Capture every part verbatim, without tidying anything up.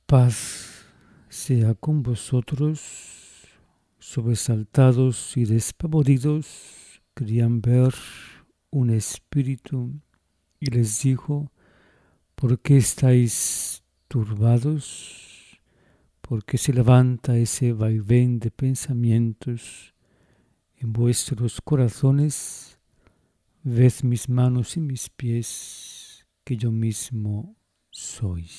Paz sea con vosotros. Sobresaltados y despavoridos, querían ver un espíritu y les dijo: ¿por qué estáis turbados? ¿Por qué se levanta ese vaivén de pensamientos en vuestros corazones? Ved mis manos y mis pies, que yo mismo soy.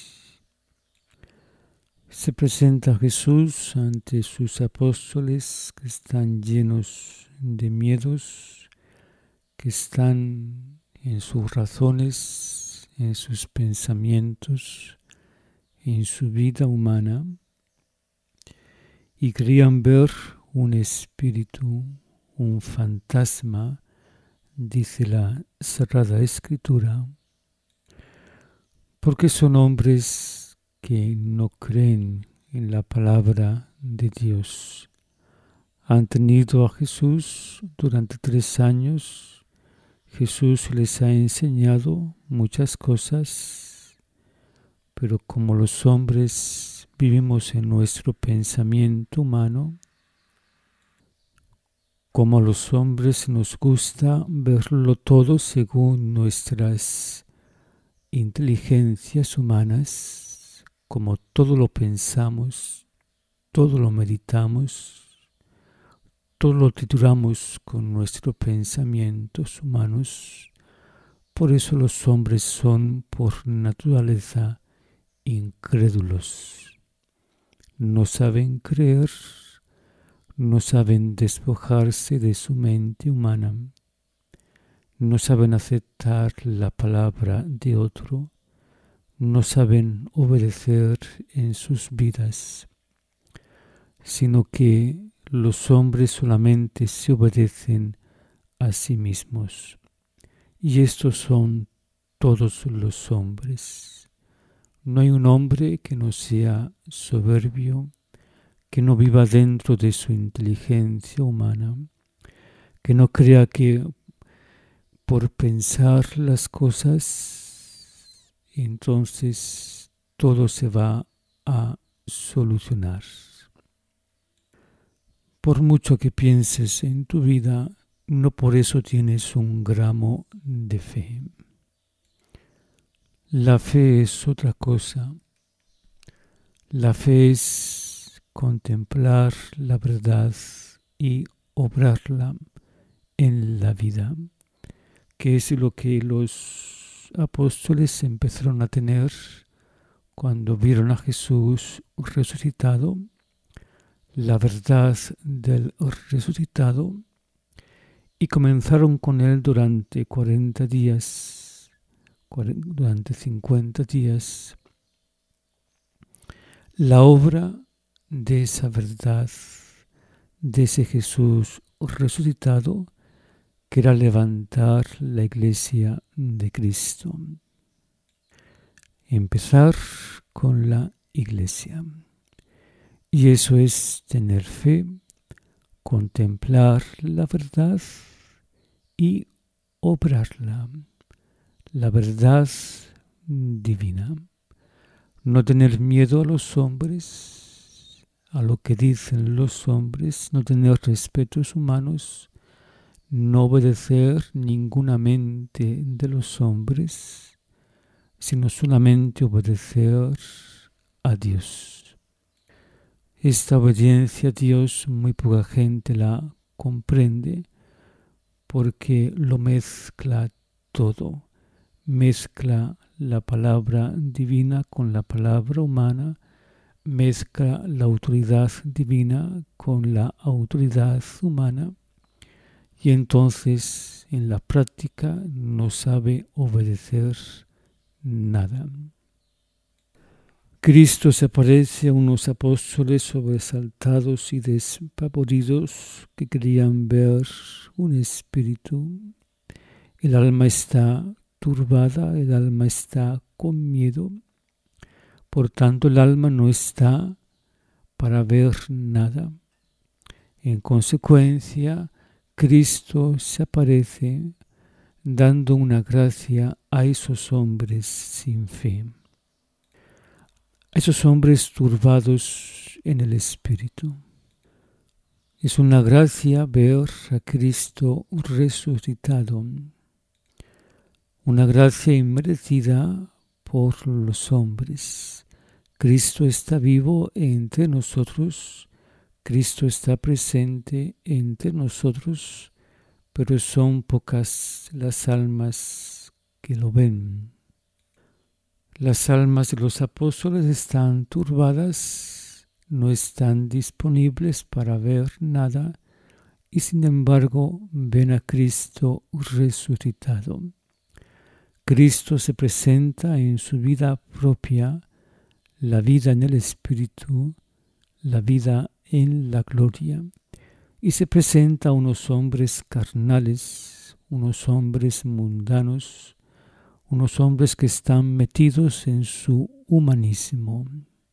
Se presenta Jesús ante sus apóstoles que están llenos de miedos, que están en sus razones, en sus pensamientos, en su vida humana, y querían ver un espíritu, un fantasma, dice la Sagrada Escritura, porque son hombres que no creen en la palabra de Dios. Han tenido a Jesús durante tres años. Jesús les ha enseñado muchas cosas, pero como los hombres vivimos en nuestro pensamiento humano, como a los hombres nos gusta verlo todo según nuestras inteligencias humanas, como todo lo pensamos, todo lo meditamos, todo lo titulamos con nuestros pensamientos humanos. Por eso los hombres son por naturaleza incrédulos. No saben creer, no saben despojarse de su mente humana, no saben aceptar la palabra de otro, no saben obedecer en sus vidas, sino que los hombres solamente se obedecen a sí mismos. Y estos son todos los hombres. No hay un hombre que no sea soberbio, que no viva dentro de su inteligencia humana, que no crea que por pensar las cosas entonces todo se va a solucionar. Por mucho que pienses en tu vida, no por eso tienes un gramo de fe. La fe es otra cosa. La fe es contemplar la verdad y obrarla en la vida, que es lo que los apóstoles empezaron a tener cuando vieron a Jesús resucitado, la verdad del resucitado, y comenzaron con él durante cuarenta días, durante cincuenta días, la obra de esa verdad, de ese Jesús resucitado, que era levantar la iglesia de Cristo. Empezar con la iglesia. Y eso es tener fe, contemplar la verdad y obrarla. La verdad divina. No tener miedo a los hombres, a lo que dicen los hombres, no tener respetos humanos, no obedecer ninguna mente de los hombres, sino solamente obedecer a Dios. Esta obediencia a Dios muy poca gente la comprende porque lo mezcla todo. Mezcla la palabra divina con la palabra humana, mezcla la autoridad divina con la autoridad humana, y entonces en la práctica no sabe obedecer nada. Cristo se aparece a unos apóstoles sobresaltados y despavoridos que querían ver un espíritu. El alma está turbada, el alma está con miedo. Por tanto, el alma no está para ver nada. En consecuencia, Cristo se aparece dando una gracia a esos hombres sin fe. esos hombres turbados en el espíritu. Es una gracia ver a Cristo resucitado, una gracia inmerecida por los hombres. Cristo está vivo entre nosotros, Cristo está presente entre nosotros, pero son pocas las almas que lo ven. Las almas de los apóstoles están turbadas, no están disponibles para ver nada y sin embargo ven a Cristo resucitado. Cristo se presenta en su vida propia, la vida en el Espíritu, la vida en la gloria, y se presenta a unos hombres carnales, unos hombres mundanos, unos hombres que están metidos en su humanismo.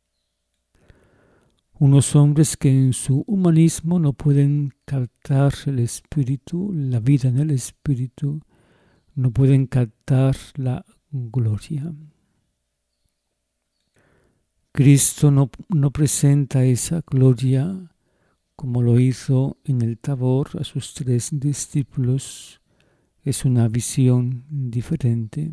Unos hombres que en su humanismo no pueden captar el Espíritu, la vida en el Espíritu, no pueden captar la gloria. Cristo no, no presenta esa gloria como lo hizo en el Tabor a sus tres discípulos. Es una visión diferente,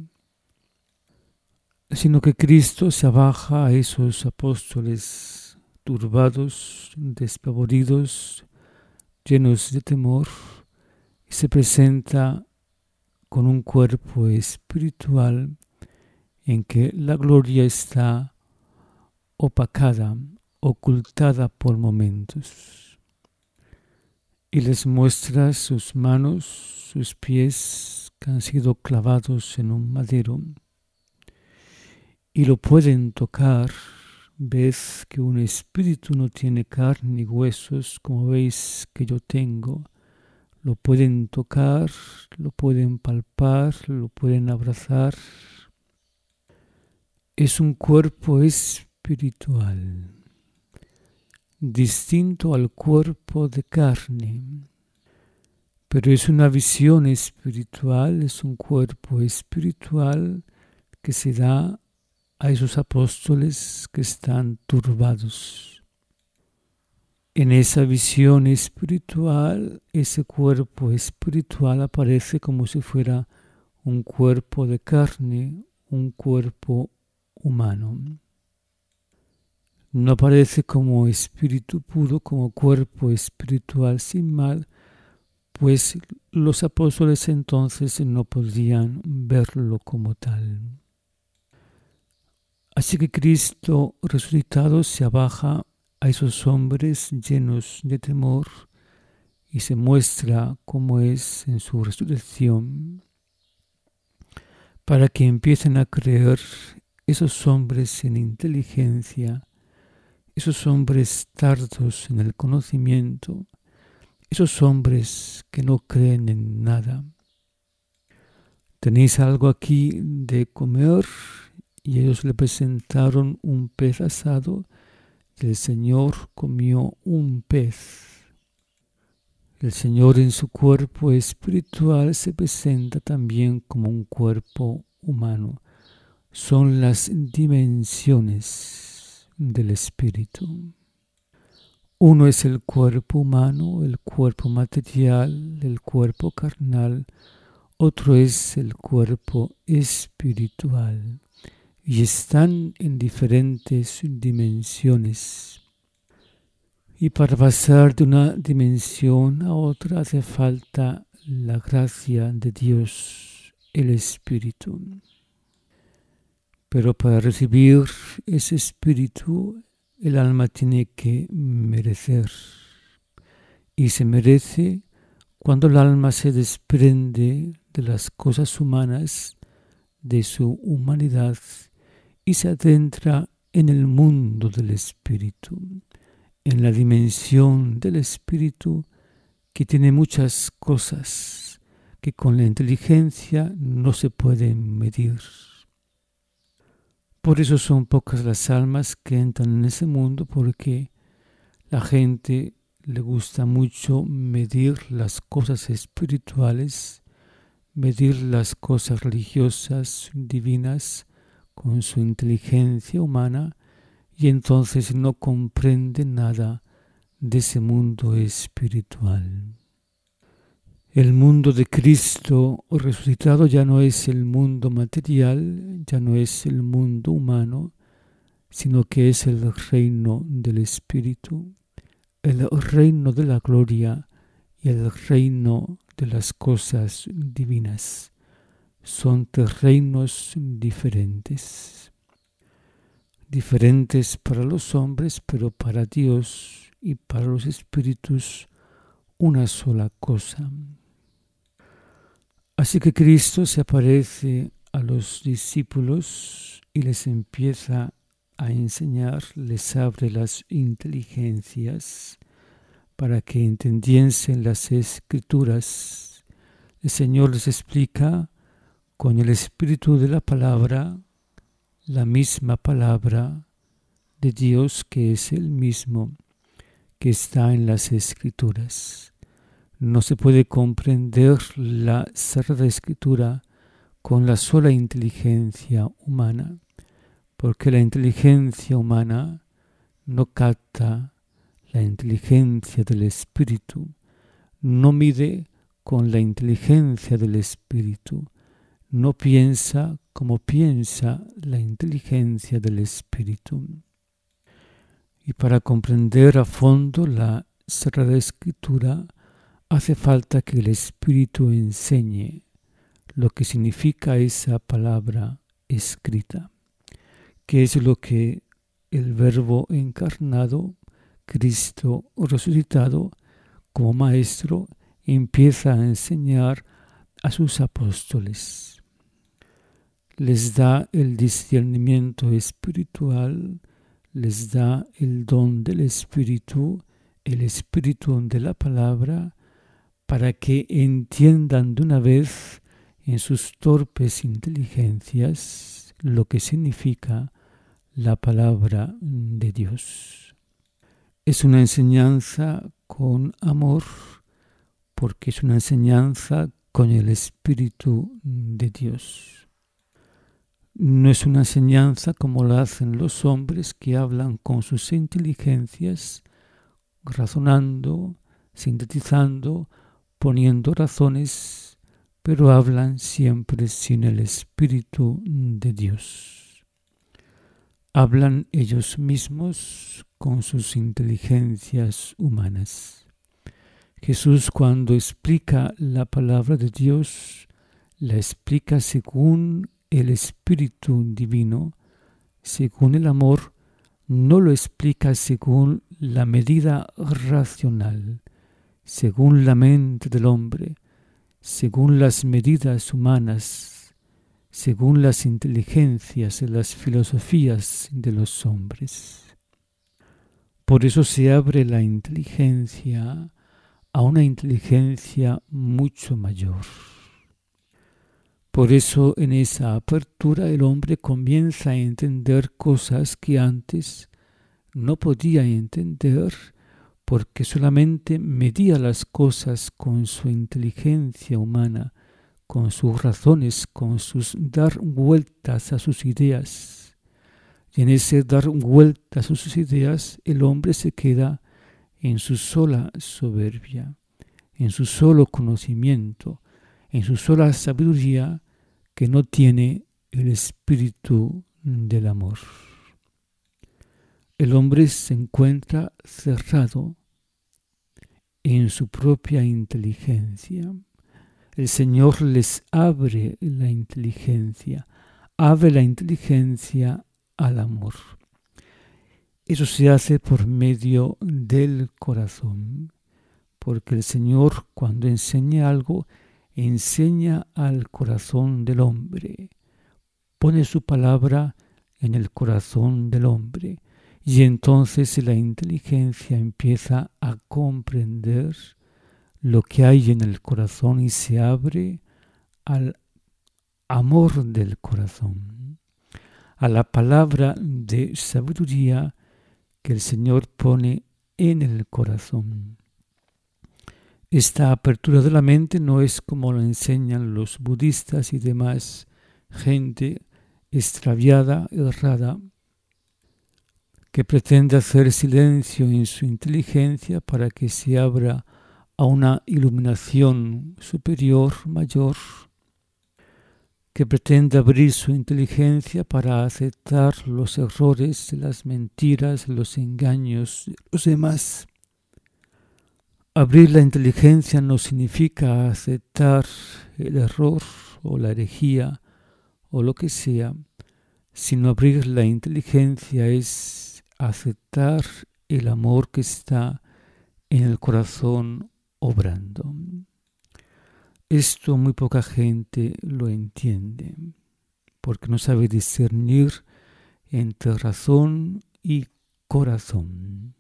sino que Cristo se abaja a esos apóstoles turbados, despavoridos, llenos de temor, y se presenta con un cuerpo espiritual en que la gloria está opacada, ocultada por momentos, y les muestra sus manos, sus pies que han sido clavados en un madero, y lo pueden tocar. Ves que un espíritu no tiene carne y huesos como veis que yo tengo. Lo pueden tocar, lo pueden palpar, lo pueden abrazar. Es un cuerpo espiritual, distinto al cuerpo de carne, pero es una visión espiritual, es un cuerpo espiritual que se da a esos apóstoles que están turbados. En esa visión espiritual, ese cuerpo espiritual aparece como si fuera un cuerpo de carne, un cuerpo humano. No aparece como espíritu puro, como cuerpo espiritual sin mal, pues los apóstoles entonces no podían verlo como tal. Así que Cristo resucitado se abaja a esos hombres llenos de temor y se muestra como es en su resurrección, para que empiecen a creer esos hombres en inteligencia, esos hombres tardos en el conocimiento, esos hombres que no creen en nada. ¿Tenéis algo aquí de comer? Y ellos le presentaron un pez asado, y el Señor comió un pez. El Señor en su cuerpo espiritual se presenta también como un cuerpo humano. Son las dimensiones del Espíritu. Uno es el cuerpo humano, el cuerpo material, el cuerpo carnal. Otro es el cuerpo espiritual. Y están en diferentes dimensiones. Y para pasar de una dimensión a otra hace falta la gracia de Dios, el Espíritu. Pero para recibir ese Espíritu, el alma tiene que merecer. Y se merece cuando el alma se desprende de las cosas humanas, de su humanidad, y se adentra en el mundo del Espíritu, en la dimensión del Espíritu que tiene muchas cosas que con la inteligencia no se pueden medir. Por eso son pocas las almas que entran en ese mundo, porque la gente le gusta mucho medir las cosas espirituales, medir las cosas religiosas, divinas, con su inteligencia humana, y entonces no comprende nada de ese mundo espiritual. El mundo de Cristo resucitado ya no es el mundo material, ya no es el mundo humano, sino que es el reino del Espíritu, el reino de la gloria y el reino de las cosas divinas. Son tres reinos diferentes. Diferentes para los hombres, pero para Dios y para los espíritus una sola cosa. Así que Cristo se aparece a los discípulos y les empieza a enseñar, les abre las inteligencias para que entendiesen las Escrituras. El Señor les explica con el espíritu de la palabra, la misma palabra de Dios que es el mismo que está en las Escrituras. No se puede comprender la Sagrada Escritura con la sola inteligencia humana, porque la inteligencia humana no capta la inteligencia del Espíritu, no mide con la inteligencia del Espíritu, no piensa como piensa la inteligencia del Espíritu. Y para comprender a fondo la Sagrada Escritura, hace falta que el Espíritu enseñe lo que significa esa palabra escrita, que es lo que el Verbo encarnado, Cristo resucitado, como Maestro, empieza a enseñar a sus apóstoles. Les da el discernimiento espiritual, les da el don del Espíritu, el Espíritu de la palabra, para que entiendan de una vez en sus torpes inteligencias lo que significa la palabra de Dios. Es una enseñanza con amor, porque es una enseñanza con el Espíritu de Dios. No es una enseñanza como la hacen los hombres que hablan con sus inteligencias, razonando, sintetizando, poniendo razones, pero hablan siempre sin el Espíritu de Dios. Hablan ellos mismos con sus inteligencias humanas. Jesús, cuando explica la palabra de Dios, la explica según el Espíritu divino, según el amor, no lo explica según la medida racional, según la mente del hombre, según las medidas humanas, según las inteligencias y las filosofías de los hombres. Por eso se abre la inteligencia a una inteligencia mucho mayor. Por eso en esa apertura el hombre comienza a entender cosas que antes no podía entender, porque solamente medía las cosas con su inteligencia humana, con sus razones, con sus dar vueltas a sus ideas. Y en ese dar vueltas a sus ideas, el hombre se queda en su sola soberbia, en su solo conocimiento, en su sola sabiduría, que no tiene el espíritu del amor. El hombre se encuentra cerrado en su propia inteligencia. El Señor les abre la inteligencia, abre la inteligencia al amor. Eso se hace por medio del corazón, porque el Señor, cuando enseña algo, enseña al corazón del hombre, pone su palabra en el corazón del hombre, y entonces la inteligencia empieza a comprender lo que hay en el corazón y se abre al amor del corazón, a la palabra de sabiduría que el Señor pone en el corazón. Esta apertura de la mente no es como lo enseñan los budistas y demás gente extraviada, errada, que pretende hacer silencio en su inteligencia para que se abra a una iluminación superior, mayor, que pretende abrir su inteligencia para aceptar los errores, las mentiras, los engaños de los demás. Abrir la inteligencia no significa aceptar el error o la herejía o lo que sea, sino abrir la inteligencia es aceptar el amor que está en el corazón obrando. Esto muy poca gente lo entiende, porque no sabe discernir entre razón y corazón.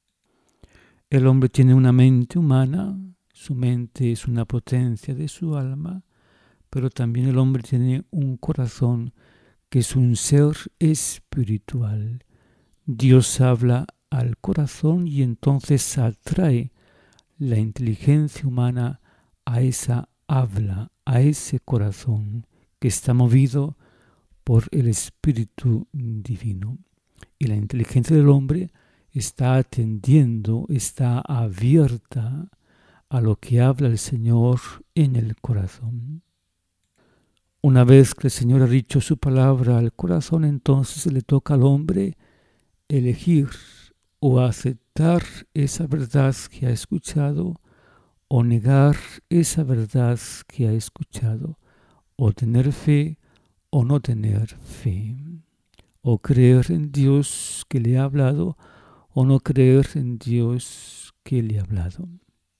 El hombre tiene una mente humana, su mente es una potencia de su alma, pero también el hombre tiene un corazón que es un ser espiritual. Dios habla al corazón y entonces atrae la inteligencia humana a esa habla, a ese corazón que está movido por el Espíritu Divino. Y la inteligencia del hombre está atendiendo, está abierta a lo que habla el Señor en el corazón. Una vez que el Señor ha dicho su palabra al corazón, entonces le toca al hombre elegir o aceptar esa verdad que ha escuchado o negar esa verdad que ha escuchado, o tener fe o no tener fe, o creer en Dios que le ha hablado o no creer en Dios que le ha hablado.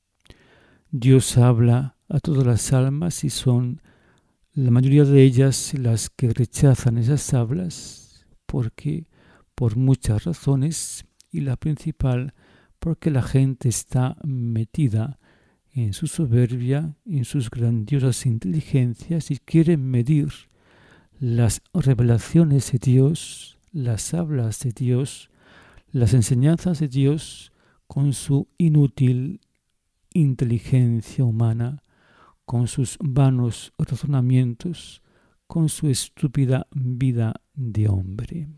Dios habla a todas las almas y son la mayoría de ellas las que rechazan esas hablas porque por muchas razones, y la principal porque la gente está metida en su soberbia, en sus grandiosas inteligencias y quiere medir las revelaciones de Dios, las hablas de Dios, las enseñanzas de Dios con su inútil inteligencia humana, con sus vanos razonamientos, con su estúpida vida de hombre.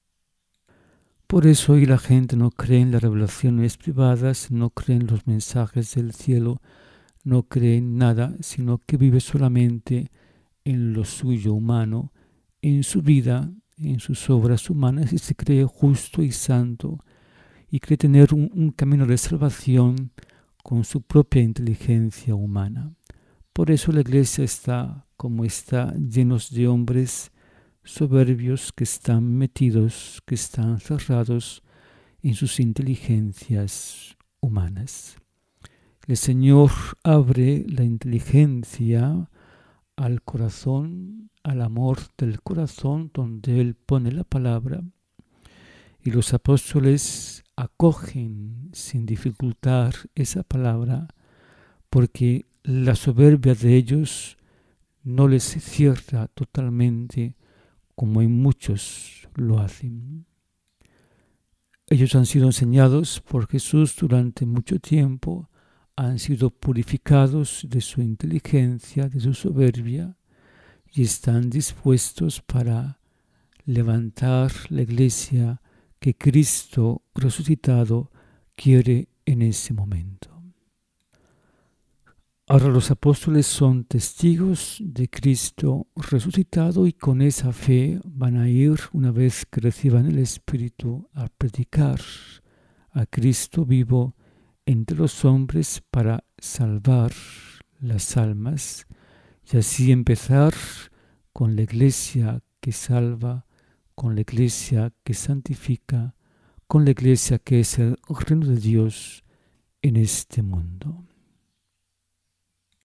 Por eso hoy la gente no cree en las revelaciones privadas, no cree en los mensajes del cielo, no cree en nada, sino que vive solamente en lo suyo humano, en su vida, en sus obras humanas, y se cree justo y santo, y cree tener un, un camino de salvación con su propia inteligencia humana. Por eso la iglesia está como está, llenos de hombres soberbios que están metidos, que están cerrados en sus inteligencias humanas. El Señor abre la inteligencia al corazón, al amor del corazón, donde Él pone la palabra, y los apóstoles acogen sin dificultad esa palabra, porque la soberbia de ellos no les cierra totalmente como en muchos lo hacen. Ellos han sido enseñados por Jesús durante mucho tiempo, han sido purificados de su inteligencia, de su soberbia, y están dispuestos para levantar la iglesia que Cristo resucitado quiere en ese momento. Ahora los apóstoles son testigos de Cristo resucitado y con esa fe van a ir, una vez que reciban el Espíritu, a predicar a Cristo vivo entre los hombres para salvar las almas y así empezar con la iglesia que salva, con la iglesia que santifica, con la iglesia que es el reino de Dios en este mundo.